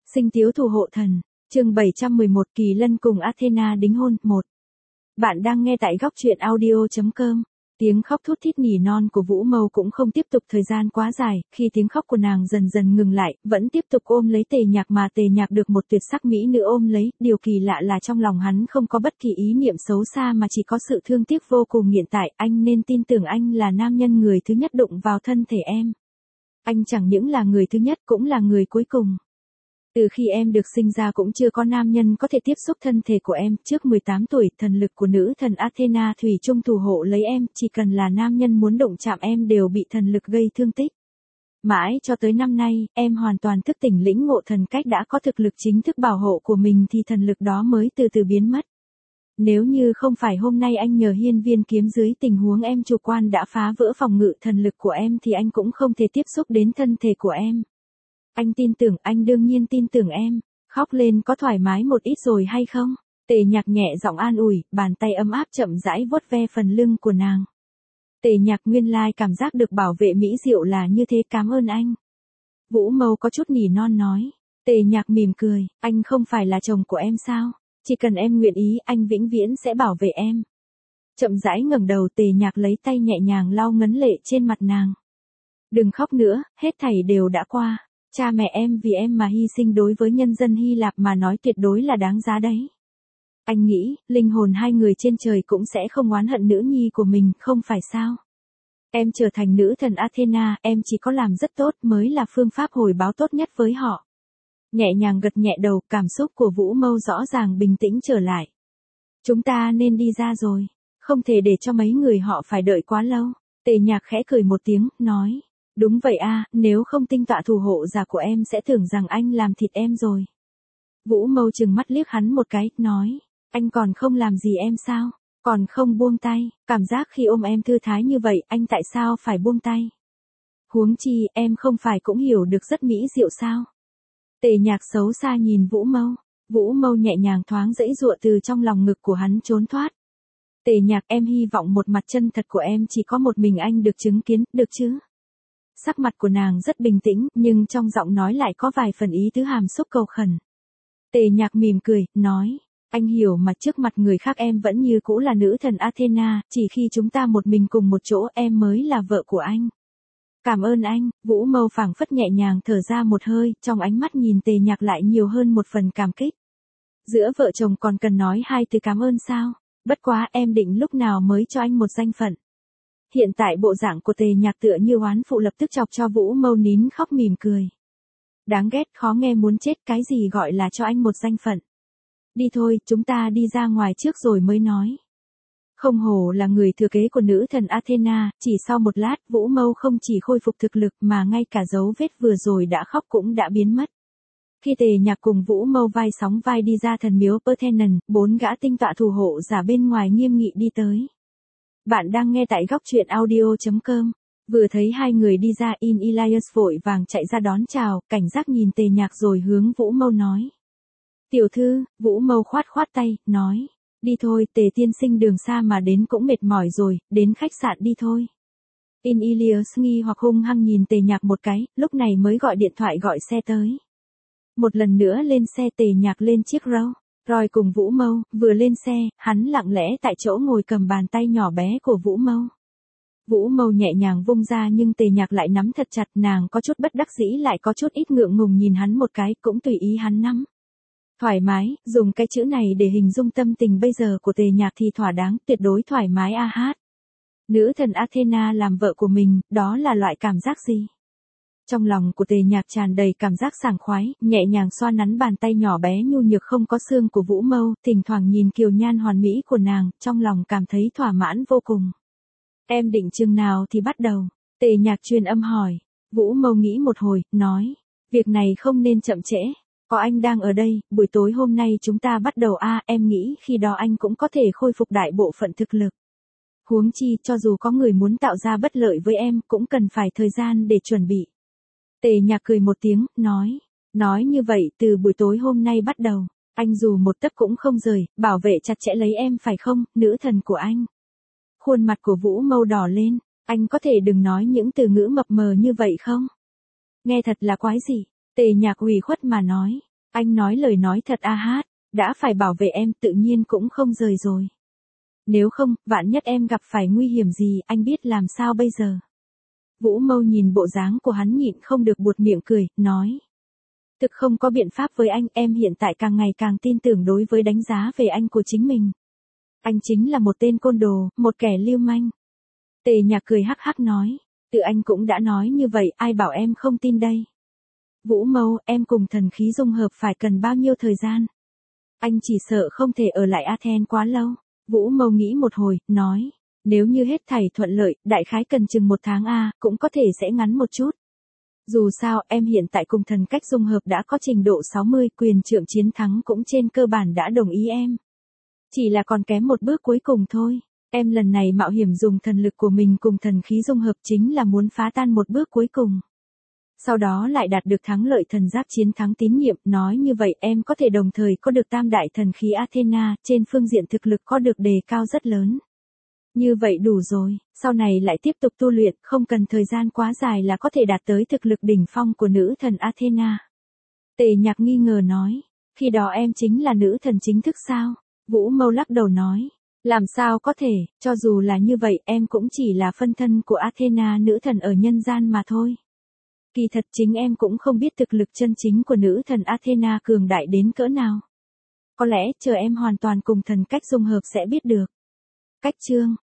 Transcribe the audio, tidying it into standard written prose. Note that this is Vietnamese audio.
Sinh tiếu thủ hộ thần, chương 711 Kỳ Lân cùng Athena đính hôn, 1. Bạn đang nghe tại góc truyện audio.com. Tiếng khóc thút thít nỉ non của Vũ Mâu cũng không tiếp tục thời gian quá dài, khi tiếng khóc của nàng dần dần ngừng lại, vẫn tiếp tục ôm lấy Tề Nhạc mà Tề Nhạc được một tuyệt sắc mỹ nữ ôm lấy, điều kỳ lạ là trong lòng hắn không có bất kỳ ý niệm xấu xa mà chỉ có sự thương tiếc vô cùng hiện tại, anh nên tin tưởng anh là nam nhân người thứ nhất đụng vào thân thể em. Anh chẳng những là người thứ nhất cũng là người cuối cùng. Từ khi em được sinh ra cũng chưa có nam nhân có thể tiếp xúc thân thể của em, trước 18 tuổi, thần lực của nữ thần Athena thủy chung thủ hộ lấy em, chỉ cần là nam nhân muốn động chạm em đều bị thần lực gây thương tích. Mãi cho tới năm nay, em hoàn toàn thức tỉnh lĩnh ngộ thần cách đã có thực lực chính thức bảo hộ của mình thì thần lực đó mới từ từ biến mất. Nếu như không phải hôm nay anh nhờ hiên viên kiếm dưới tình huống em chủ quan đã phá vỡ phòng ngự thần lực của em thì anh cũng không thể tiếp xúc đến thân thể của em. Anh tin tưởng, anh đương nhiên tin tưởng em. Khóc lên có thoải mái một ít rồi hay không? Tề Nhạc nhẹ giọng an ủi, bàn tay ấm áp chậm rãi vuốt ve phần lưng của nàng. Tề Nhạc nguyên lai cảm giác được bảo vệ mỹ diệu là như thế, cảm ơn anh. Vũ Mâu có chút nỉ non nói. Tề Nhạc mỉm cười, anh không phải là chồng của em sao? Chỉ cần em nguyện ý, anh vĩnh viễn sẽ bảo vệ em. Chậm rãi ngẩng đầu, Tề Nhạc lấy tay nhẹ nhàng lau ngấn lệ trên mặt nàng. Đừng khóc nữa, hết thảy đều đã qua. Cha mẹ em vì em mà hy sinh đối với nhân dân Hy Lạp mà nói tuyệt đối là đáng giá đấy. Anh nghĩ, linh hồn hai người trên trời cũng sẽ không oán hận nữ nhi của mình, không phải sao? Em trở thành nữ thần Athena, em chỉ có làm rất tốt mới là phương pháp hồi báo tốt nhất với họ. Nhẹ nhàng gật nhẹ đầu, cảm xúc của Vũ Mâu rõ ràng bình tĩnh trở lại. Chúng ta nên đi ra rồi, không thể để cho mấy người họ phải đợi quá lâu. Tề Nhạc khẽ cười một tiếng, nói. Đúng vậy a, nếu không tinh tọa thủ hộ giả của em sẽ tưởng rằng anh làm thịt em rồi. Vũ Mâu trừng mắt liếc hắn một cái, nói, anh còn không làm gì em sao, còn không buông tay, cảm giác khi ôm em thư thái như vậy, anh tại sao phải buông tay? Huống chi, em không phải cũng hiểu được rất mỹ diệu sao? Tề Nhạc xấu xa nhìn Vũ Mâu, Vũ Mâu nhẹ nhàng thoáng dãy dụa từ trong lòng ngực của hắn trốn thoát. Tề Nhạc, em hy vọng một mặt chân thật của em chỉ có một mình anh được chứng kiến, được chứ? Sắc mặt của nàng rất bình tĩnh, nhưng trong giọng nói lại có vài phần ý tứ hàm xúc cầu khẩn. Tề Nhạc mỉm cười, nói, anh hiểu mà trước mặt người khác em vẫn như cũ là nữ thần Athena, chỉ khi chúng ta một mình cùng một chỗ em mới là vợ của anh. Cảm ơn anh, Vũ Mâu phảng phất nhẹ nhàng thở ra một hơi, trong ánh mắt nhìn Tề Nhạc lại nhiều hơn một phần cảm kích. Giữa vợ chồng còn cần nói hai từ cảm ơn sao? Bất quá em định lúc nào mới cho anh một danh phận. Hiện tại bộ dạng của Tề Nhạc tựa như oán phụ lập tức chọc cho Vũ Mâu nín khóc mỉm cười. Đáng ghét, khó nghe muốn chết, cái gì gọi là cho anh một danh phận. Đi thôi, chúng ta đi ra ngoài trước rồi mới nói. Không hổ là người thừa kế của nữ thần Athena, chỉ sau một lát Vũ Mâu không chỉ khôi phục thực lực mà ngay cả dấu vết vừa rồi đã khóc cũng đã biến mất. Khi Tề Nhạc cùng Vũ Mâu vai sóng vai đi ra thần miếu Parthenon, 4 gã tinh tọa thủ hộ giả bên ngoài nghiêm nghị đi tới. Bạn đang nghe tại góc truyện audio.com. Vừa thấy hai người đi ra, Elias vội vàng chạy ra đón chào, cảnh giác nhìn Tề Nhạc rồi hướng Vũ Mâu nói. Tiểu thư, Vũ Mâu khoát khoát tay, nói. Đi thôi, Tề tiên sinh đường xa mà đến cũng mệt mỏi rồi, đến khách sạn đi thôi. Elias nghi hoặc hung hăng nhìn Tề Nhạc một cái, lúc này mới gọi điện thoại gọi xe tới. Một lần nữa lên xe, Tề Nhạc lên chiếc Roy cùng Vũ Mâu, vừa lên xe, hắn lặng lẽ tại chỗ ngồi cầm bàn tay nhỏ bé của Vũ Mâu. Vũ Mâu nhẹ nhàng vung ra nhưng Tề Nhạc lại nắm thật chặt, nàng có chút bất đắc dĩ lại có chút ít ngượng ngùng nhìn hắn một cái, cũng tùy ý hắn nắm. Thoải mái, dùng cái chữ này để hình dung tâm tình bây giờ của Tề Nhạc thì thỏa đáng, tuyệt đối thoải mái a hát. Nữ thần Athena làm vợ của mình, đó là loại cảm giác gì? Trong lòng của Tề Nhạc tràn đầy cảm giác sảng khoái, nhẹ nhàng xoa nắn bàn tay nhỏ bé nhu nhược không có xương của Vũ Mâu, thỉnh thoảng nhìn kiều nhan hoàn mỹ của nàng, trong lòng cảm thấy thỏa mãn vô cùng. Em định chừng nào thì bắt đầu? Tề Nhạc truyền âm hỏi. Vũ Mâu nghĩ một hồi, nói. Việc này không nên chậm trễ. Có anh đang ở đây, buổi tối hôm nay chúng ta bắt đầu em nghĩ khi đó anh cũng có thể khôi phục đại bộ phận thực lực. Huống chi, cho dù có người muốn tạo ra bất lợi với em, cũng cần phải thời gian để chuẩn bị. Tề Nhạc cười một tiếng, nói. Nói như vậy, từ buổi tối hôm nay bắt đầu, anh dù một tấc cũng không rời, bảo vệ chặt chẽ lấy em phải không, nữ thần của anh. Khuôn mặt của Vũ Mâu đỏ lên, anh có thể đừng nói những từ ngữ mập mờ như vậy không? Nghe thật là quái gì, Tề Nhạc ủy khuất mà nói. Anh nói lời nói thật a hát, đã phải bảo vệ em tự nhiên cũng không rời rồi. Nếu không, vạn nhất em gặp phải nguy hiểm gì, anh biết làm sao bây giờ. Vũ Mâu nhìn bộ dáng của hắn nhịn không được buột miệng cười, nói. Thực không có biện pháp với anh, em hiện tại càng ngày càng tin tưởng đối với đánh giá về anh của chính mình. Anh chính là một tên côn đồ, một kẻ lưu manh. Tề Nhạc cười hắc hắc nói, tự anh cũng đã nói như vậy, ai bảo em không tin đây. Vũ Mâu, em cùng thần khí dung hợp phải cần bao nhiêu thời gian? Anh chỉ sợ không thể ở lại Athens quá lâu. Vũ Mâu nghĩ một hồi, nói, nếu như hết thảy thuận lợi, đại khái cần chừng 1 tháng cũng có thể sẽ ngắn một chút. Dù sao, em hiện tại cùng thần cách dung hợp đã có trình độ 60, quyền trượng chiến thắng cũng trên cơ bản đã đồng ý em. Chỉ là còn kém một bước cuối cùng thôi. Em lần này mạo hiểm dùng thần lực của mình cùng thần khí dung hợp chính là muốn phá tan một bước cuối cùng. Sau đó lại đạt được thắng lợi thần giác chiến thắng tín nhiệm, nói như vậy em có thể đồng thời có được tam đại thần khí Athena, trên phương diện thực lực có được đề cao rất lớn. Như vậy đủ rồi, sau này lại tiếp tục tu luyện, không cần thời gian quá dài là có thể đạt tới thực lực đỉnh phong của nữ thần Athena. Tề Nhạc nghi ngờ nói, khi đó em chính là nữ thần chính thức sao? Vũ Mâu lắc đầu nói, làm sao có thể, cho dù là như vậy em cũng chỉ là phân thân của Athena nữ thần ở nhân gian mà thôi. Kỳ thật chính em cũng không biết thực lực chân chính của nữ thần Athena cường đại đến cỡ nào. Có lẽ chờ em hoàn toàn cùng thần cách dung hợp sẽ biết được. Cách chương